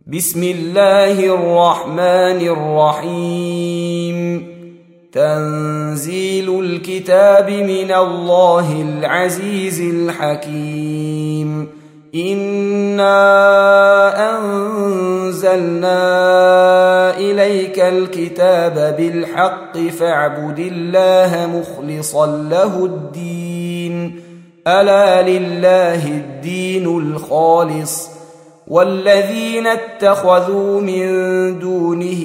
بسم الله الرحمن الرحيم. تنزيل الكتاب من الله العزيز الحكيم. إنا أنزلنا إليك الكتاب بالحق فاعبد الله مخلصا له الدين. ألا لله الدين الخالص، والذين اتخذوا من دونه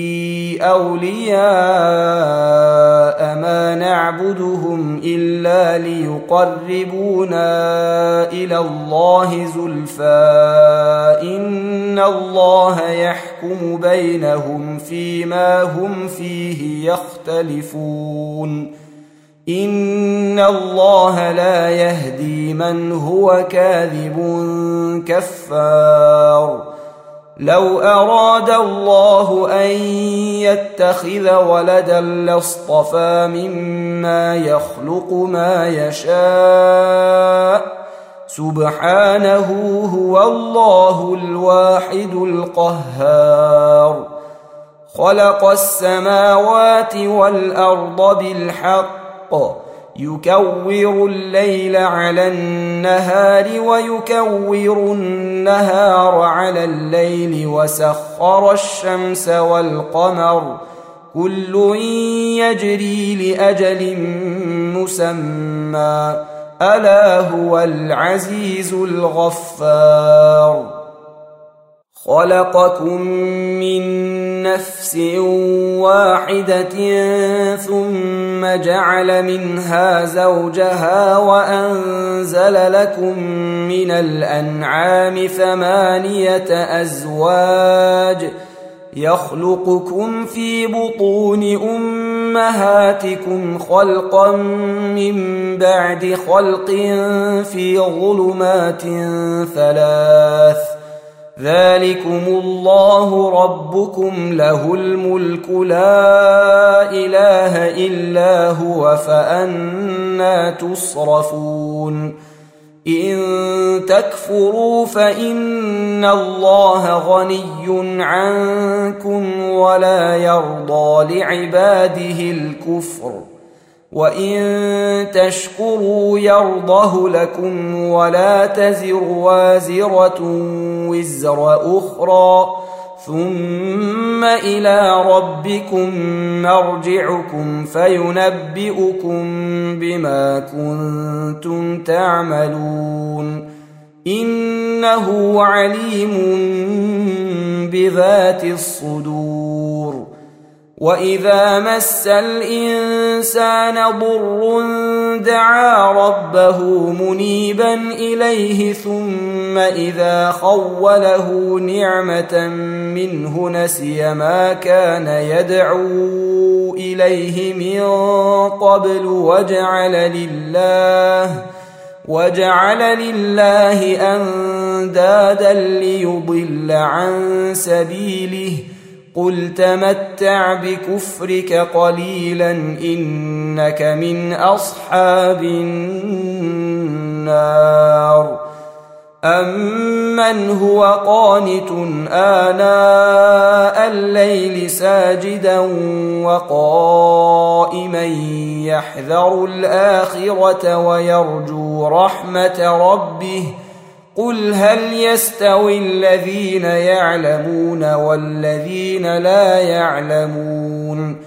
أولياء ما نعبدهم إلا ليقربونا إلى الله زلفى إن الله يحكم بينهم فيما هم فيه يختلفون. إن الله لا يهدي من هو كاذب كفار. لو أراد الله أن يتخذ ولدا لاصطفى مما يخلق ما يشاء، سبحانه هو الله الواحد القهار. خلق السماوات والأرض بالحق، يكور الليل على النهار ويكور النهار على الليل، وسخر الشمس والقمر كل يجري لأجل مسمى، ألا هو العزيز الغفار. خلقكم من نفس واحدة ثم جعل منها زوجها وأنزل لكم من الأنعام 8 أزواج، يخلقكم في بطون أمهاتكم خلقا من بعد خلق في ظلمات 3، ذلكم الله ربكم له الملك لا إله إلا هو، فأنى تصرفون. إن تكفروا فإن الله غني عنكم ولا يرضى لعباده الكفر، وإن تشكروا يرضه لكم ولا تزر وازرة وزر أخرى، ثم إلى ربكم مرجعكم فينبئكم بما كنتم تعملون. إنه عليم بذات الصدور. وإذا مس الإنسان ضر دعا ربه منيبا إليه، ثم إذا خوله نعمة منه نسي ما كان يدعو إليه من قبل وجعل لله أندادا ليضل عن سبيله. قل تمتع بكفرك قليلا إنك من أصحاب النار. أمن هو قانت آناء الليل ساجدا وقائما يحذر الآخرة ويرجو رحمة ربه، قل هل يستوي الذين يعلمون والذين لا يعلمون؟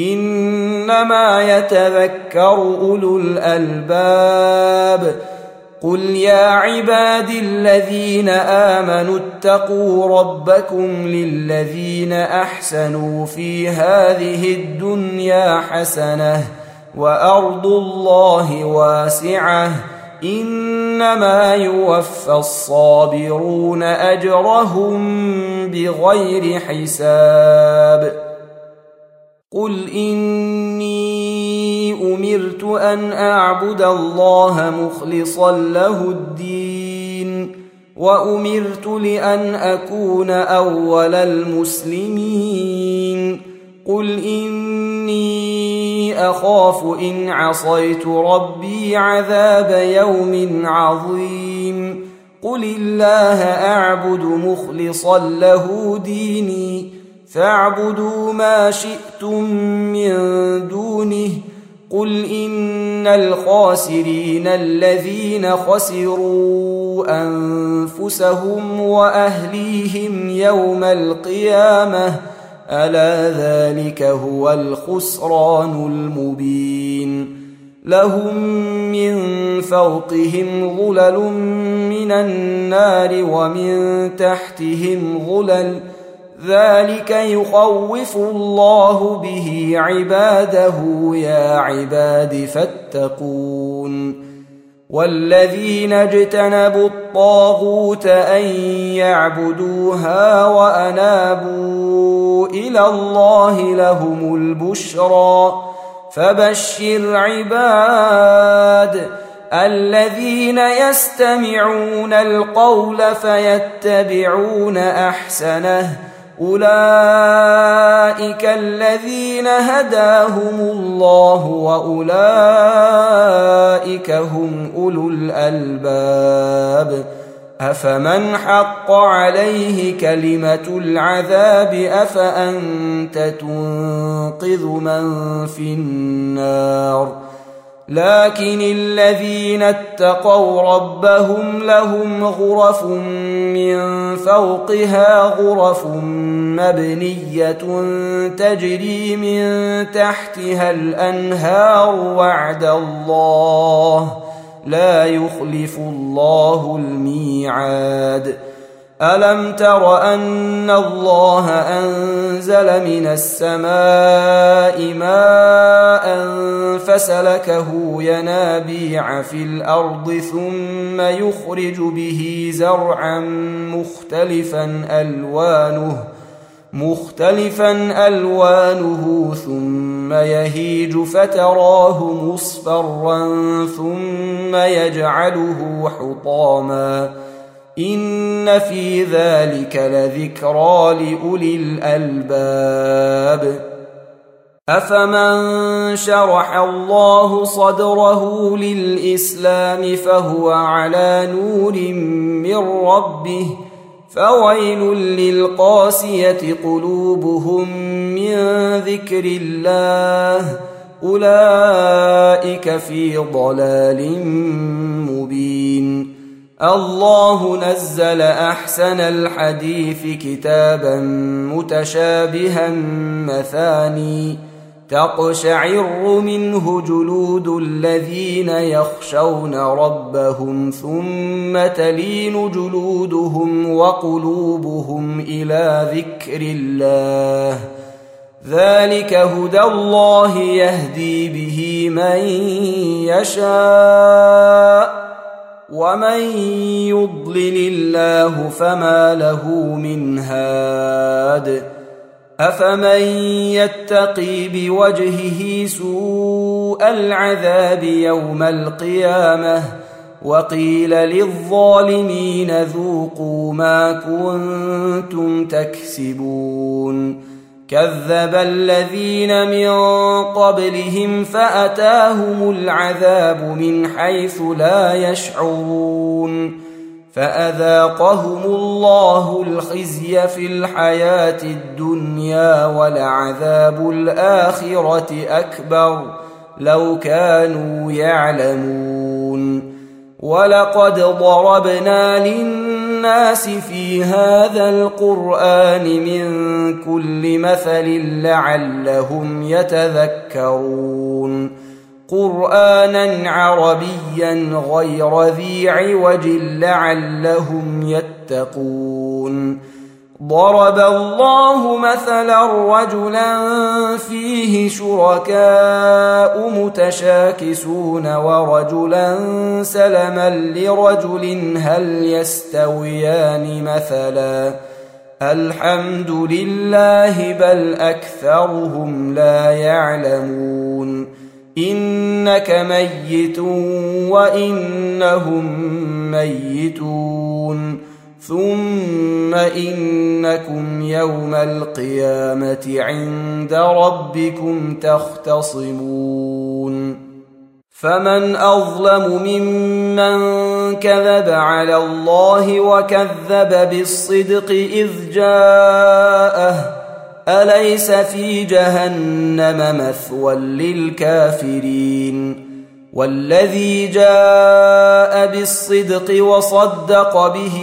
إنما يتذكر أولو الألباب. قل يا عبادي الذين آمنوا اتقوا ربكم للذين أحسنوا في هذه الدنيا حسنة وأرض الله واسعة، إنما يوفى الصابرون أجرهم بغير حساب. قل إني أمرت أن أعبد الله مخلصا له الدين، وأمرت لأن أكون أول المسلمين. قل إني أخاف إن عصيت ربي عذاب يوم عظيم. قل الله أعبد مخلصا له ديني فاعبدوا ما شئتم من دونه قل إن الخاسرين الذين خسروا أنفسهم وأهليهم يوم القيامة ألا ذلك هو الخسران المبين لهم من فوقهم ظلل من النار ومن تحتهم ظلل ذلك يخوف الله به عباده يا عباد فاتقون والذين اجتنبوا الطاغوت أن يعبدوها وأنابوا إلى الله لهم البشرى فبشر عباد الذين يستمعون القول فيتبعون أحسنه أولئك الذين هداهم الله وأولئك هم أولو الألباب أفمن حق عليه كلمة العذاب أفأنت تنقذ من في النار لكن الذين اتقوا ربهم لهم غرف من فوقها غرف مبنية تجري من تحتها الأنهار وعد الله لا يخلف الله الميعاد ألم تر أن الله أنزل من السماء ماء فسلكه ينابيع في الأرض ثم يخرج به زرعا مختلفا ألوانه ثم يهيج فتراه مصفرا ثم يجعله حطاما إن في ذلك لذكرى لأولي الألباب أفمن شرح الله صدره للإسلام فهو على نور من ربه فويل للقاسية قلوبهم من ذكر الله أولئك في ضلال مبين الله نزل أحسن الحديث كتابا متشابها مثاني تقشعر منه جلود الذين يخشون ربهم ثم تلين جلودهم وقلوبهم إلى ذكر الله ذلك هدى الله يهدي به من يشاء ومن يضلل الله فما له من هاد أفمن يتقي بوجهه سوء العذاب يوم القيامة وقيل للظالمين ذوقوا ما كنتم تكسبون كذب الذين من قبلهم فأتاهم العذاب من حيث لا يشعرون فأذاقهم الله الخزي في الحياة الدنيا ولعذاب الآخرة أكبر لو كانوا يعلمون ولقد ضربنا للناس في هذا القرآن من كل مثل لعلهم يتذكرون قرآنا عربيا غير ذي عوج لعلهم يتقون ضرب الله مثلا رجلا فيه شركاء متشاكسون ورجلا سلما لرجل هل يستويان مثلا الحمد لله بل أكثرهم لا يعلمون إنك ميت وإنهم ميتون ثم إنكم يوم القيامة عند ربكم تختصمون فمن أظلم ممن كذب على الله وكذب بالصدق إذ جاءه أليس في جهنم مثوى للكافرين والذي جاء بالصدق وصدق به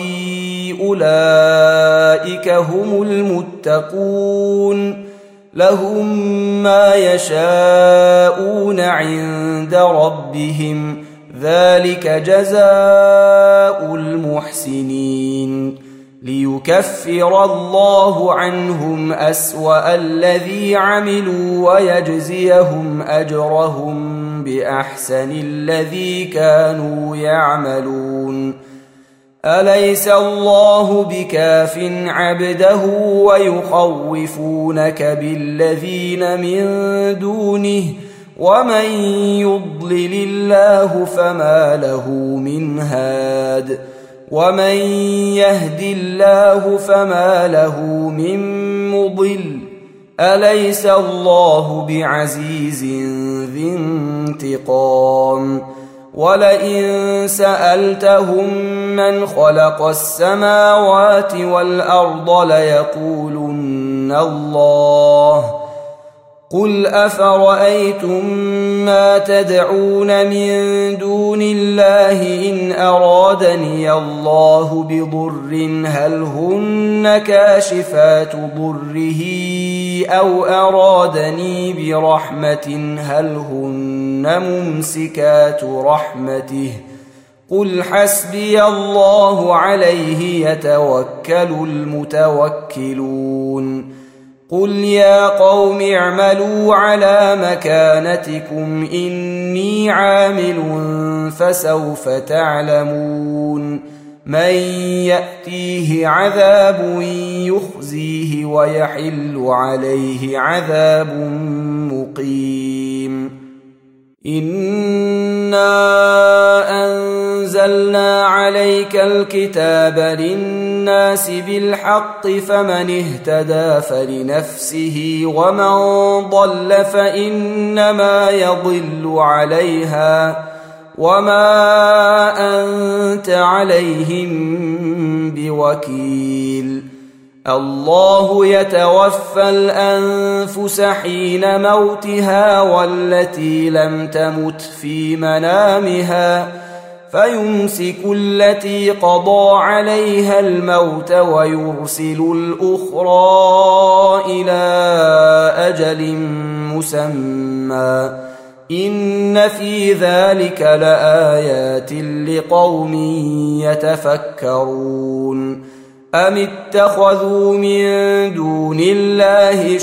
أولئك هم المتقون لهم ما يشاءون عند ربهم ذلك جزاء المحسنين ليكفر الله عنهم أسوأ الذي عملوا ويجزيهم أجرهم بأحسن الذي كانوا يعملون أليس الله بكاف عبده ويخوفونك بالذين من دونه ومن يضلل الله فما له من هاد ومن يهد الله فما له من مضل أليس الله بعزيز ذي انتقام ولئن سألتهم من خلق السماوات والأرض ليقولن الله قل أفرأيتم ما تدعون من دون الله إن أرادني الله بضر هل هن كاشفات ضره أو أرادني برحمة هل هن ممسكات رحمته قل حسبي الله عليه يتوكل المتوكلون قل يا قوم اعملوا على مكانتكم إني عامل فسوف تعلمون من يأتيه عذاب يخزيه ويحل عليه عذاب مقيم إنا أنزلنا عليك الكتاب للناس بالحق فمن اهتدى فلنفسه ومن ضل فإنما يضل عليها وما أنت عليهم بوكيل الله يتوفى الأنفس حين موتها والتي لم تمت في منامها فيمسك التي قضى عليها الموت ويرسل الأخرى إلى أجل مسمى إن في ذلك لآيات لقوم يتفكرون أم اتخذوا من دون الله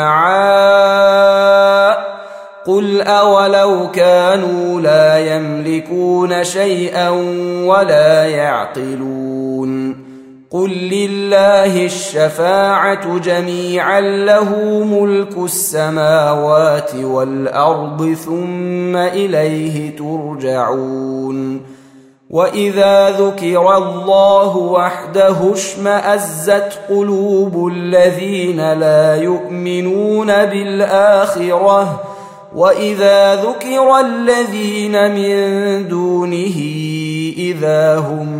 شفعاء قل أولو كانوا لا يملكون شيئا ولا يعقلون قل لله الشفاعة جميعا له ملك السماوات والأرض ثم إليه ترجعون وإذا ذكر الله وحده اشمأزت قلوب الذين لا يؤمنون بالآخرة وإذا ذكر الذين من دونه إذا هم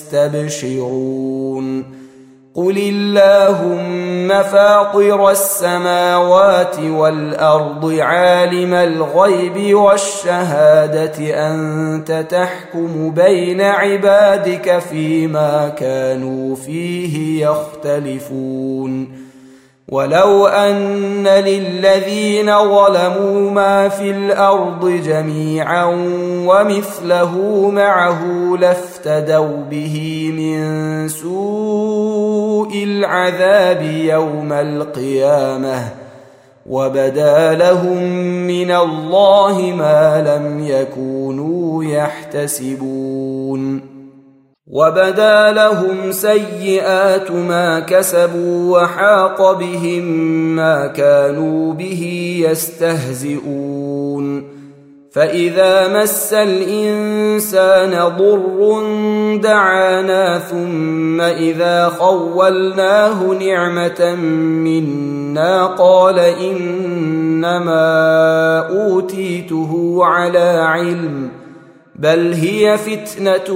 يستبشرون قل اللهم فاطر السماوات والأرض عالم الغيب والشهادة أنت تحكم بين عبادك فيما كانوا فيه يختلفون ولو أن للذين ظلموا ما في الأرض جميعا ومثله معه لافتدوا به من سوء العذاب يوم القيامة وبدا لهم من الله ما لم يكونوا يحتسبون وبدا لهم سيئات ما كسبوا وحاق بهم ما كانوا به يستهزئون فإذا مس الإنسان ضر دعانا ثم إذا خولناه نعمة منا قال إنما أوتيته على علم بل هي فتنة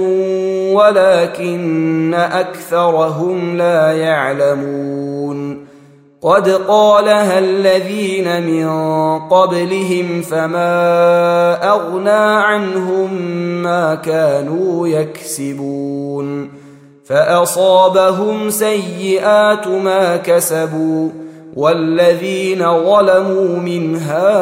ولكن أكثرهم لا يعلمون قد قالها الذين من قبلهم فما أغنى ظنهم ما كانوا يكسبون فأصابهم سيئات ما كسبوا والذين ظلموا من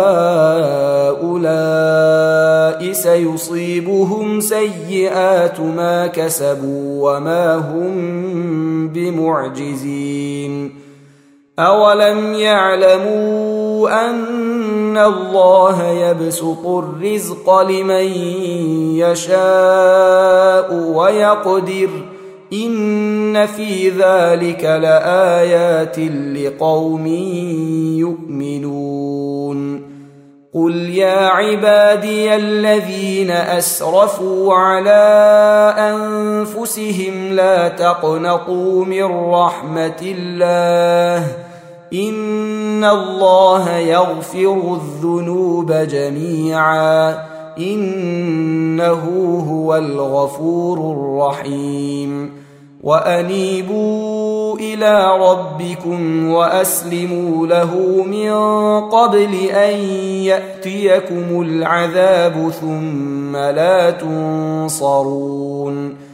هؤلاء سيصيبهم سيئات ما كسبوا وما هم بمعجزين أولم يعلموا أن الله يبسط الرزق لمن يشاء ويقدر إن في ذلك لآيات لقوم يؤمنون قل يا عبادي الذين أسرفوا على أنفسهم لا تقنطوا من رحمة الله إن الله يغفر الذنوب جميعا إنه هو الغفور الرحيم وأنيبوا إلى ربكم وأسلموا له من قبل أن يأتيكم العذاب ثم لا تنصرون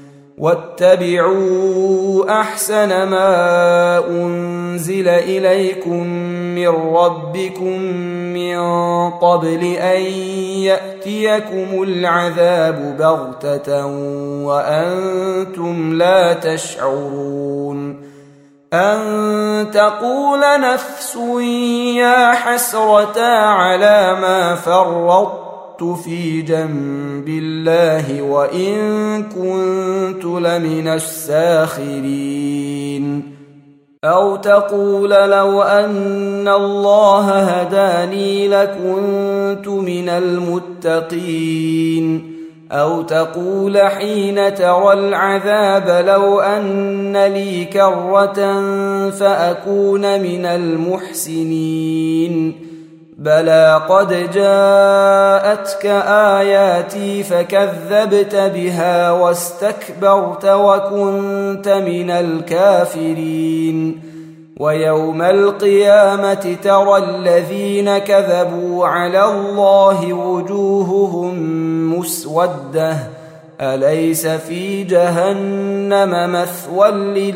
واتبعوا أحسن ما أنزل إليكم من ربكم من قبل أن يأتيكم العذاب بغتة وأنتم لا تشعرون أن تقول نفس يا حسرة على ما فرطت في جنب الله وإن كنت لمن الساخرين أو تقول لو أن الله هداني لكنت من المتقين أو تقول حين ترى العذاب لو أن لي كرة فأكون من المحسنين بلى قد جاءتك آياتي فكذبت بها واستكبرت وكنت من الكافرين ويوم القيامة ترى الذين كذبوا على الله وجوههم مسودة أليس في جهنم مثوى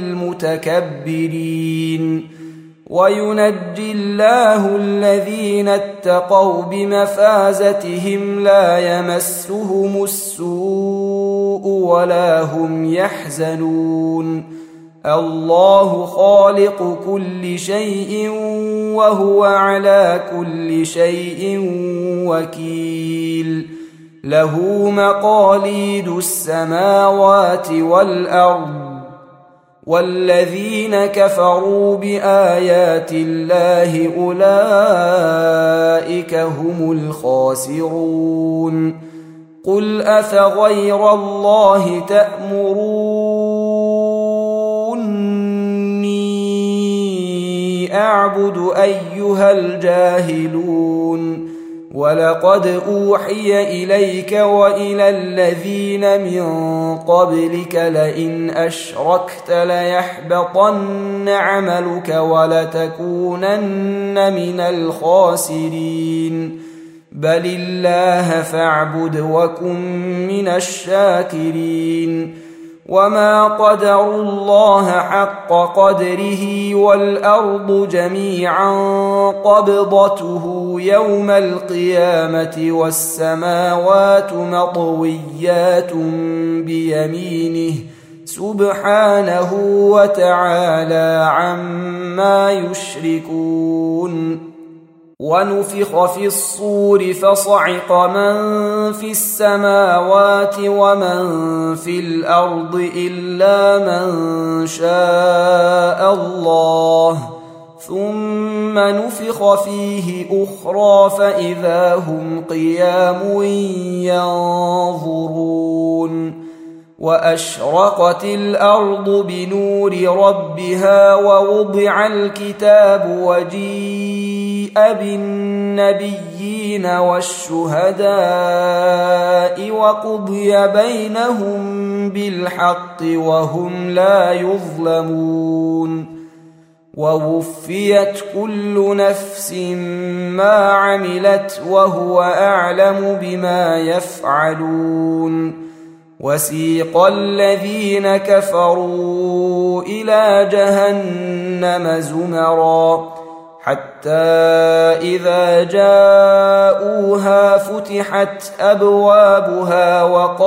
للمتكبرين وينجي الله الذين اتقوا بمفازتهم لا يمسهم السوء ولا هم يحزنون الله خالق كل شيء وهو على كل شيء وكيل له مقاليد السماوات والأرض والذين كفروا بآيات الله أولئك هم الخاسرون قل أفغير الله تأمروني أعبد أيها الجاهلون ولقد أوحي إليك وإلى الذين من قبلك لئن أشركت ليحبطن عملك ولتكونن من الخاسرين بل الله فاعبد وكن من الشاكرين وما قدروا الله حق قدره والأرض جميعا قبضته يوم القيامة والسماوات مطويات بيمينه سبحانه وتعالى عما يشركون ونفخ في الصور فصعق من في السماوات ومن في الأرض إلا من شاء الله ثم نفخ فيه أخرى فإذا هم قيام ينظرون وأشرقت الأرض بنور ربها ووضع الكتاب وجيء بالنبيين والشهداء وقضي بينهم بالحق وهم لا يظلمون ووفيت كل نفس ما عملت وهو أعلم بما يفعلون وسيق الذين كفروا إلى جهنم زمرا حتى إذا جاءوها فتحت أبوابها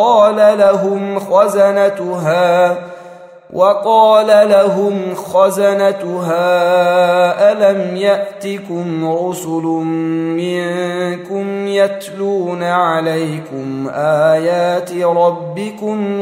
وقال لهم خزنتها ألم يأتكم رسل منكم يتلون عليكم آيات ربكم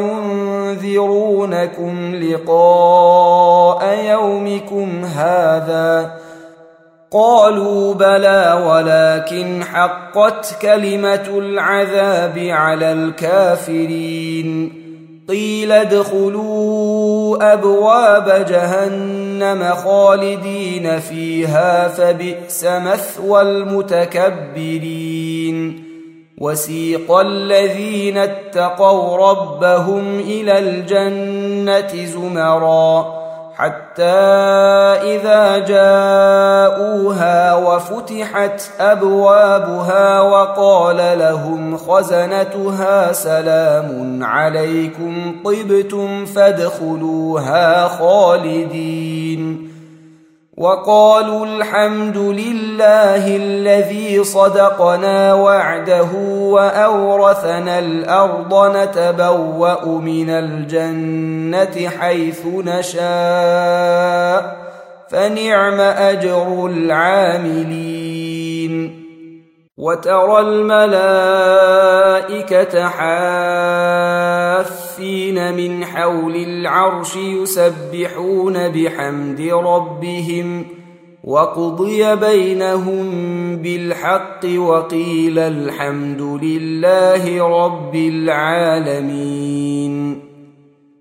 وينذرونكم لقاء يومكم هذا قالوا بلى ولكن حقت كلمة العذاب على الكافرين قيل ادخلوا أبواب جهنم خالدين فيها فبئس مثوى المتكبرين وسيق الذين اتقوا ربهم إلى الجنة زمرا حتى إذا جاءوها وفتحت أبوابها وقال لهم خزنتها سلام عليكم طبتم فادخلوها خالدين وقالوا الحمد لله الذي صدقنا وعده وأورثنا الأرض نتبوأ من الجنة حيث نشاء فنعم أجر العاملين وترى الملائكة حافين من حول العرش يسبحون بحمد ربهم وقضي بينهم بالحق وقيل الحمد لله رب العالمين.